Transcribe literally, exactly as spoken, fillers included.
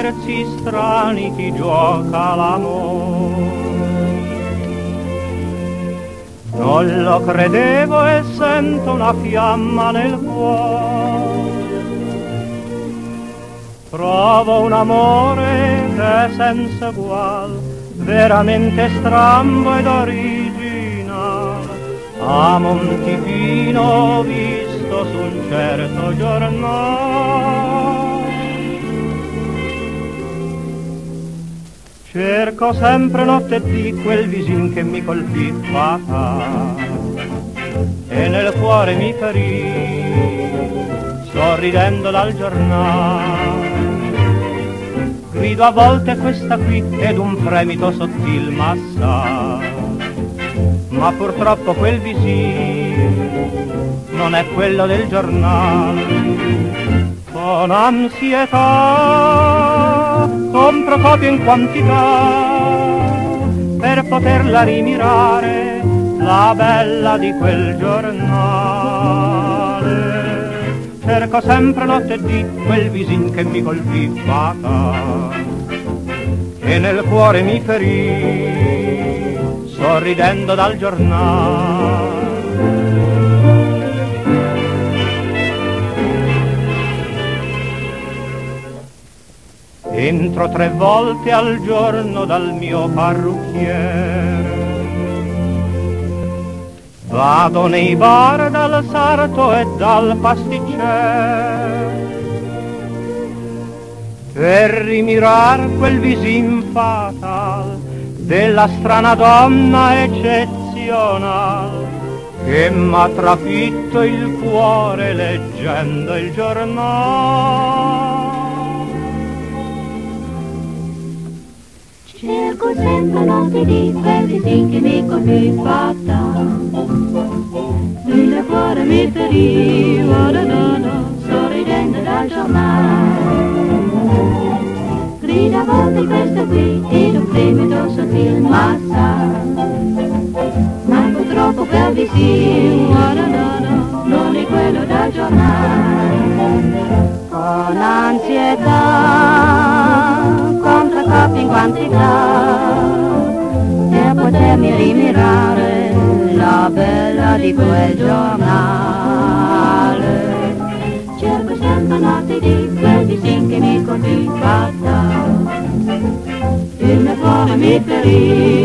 scherzi strani chi gioca l'amore. Non lo credevo e sento una fiamma nel cuore. Provo un amore che è senza ugual, veramente strambo ed original. A Montifino visto su un certo giornale. Cerco sempre notte e dì quel visin che mi colpì fatal e nel cuore mi ferì, sorridendo dal giornale. Grido a volte questa qui ed un fremito sottil m'assa, ma purtroppo quel visin non è quello del giornale. Con ansietà compro copie in quantità per poterla rimirare, la bella di quel giornale. Cerco sempre notte e dì quel visin che mi colpì fatal e nel cuore mi ferì, sorridendo dal giornale. Entro tre volte al giorno dal mio parrucchiere, vado nei bar dal sarto e dal pasticcere per rimirar quel visin fatal della strana donna eccezional che m'ha trafitto il cuore leggendo il giornale. Cerco sempre notte di quel visin che mi colpì fatal, nel cuore mi feriva, da da da, sorridendo dal giornale. Grida a volte questa qui ed un fremito sottil m'assa, ma purtroppo quel visin, da da da, non è quello del giornale. Con ansietà compro copie in quantità per potermi rimirare, la bella di quel giornale. Cerco sempre notte di quel visin che mi colpì fatal, il mio cuore mi ferì,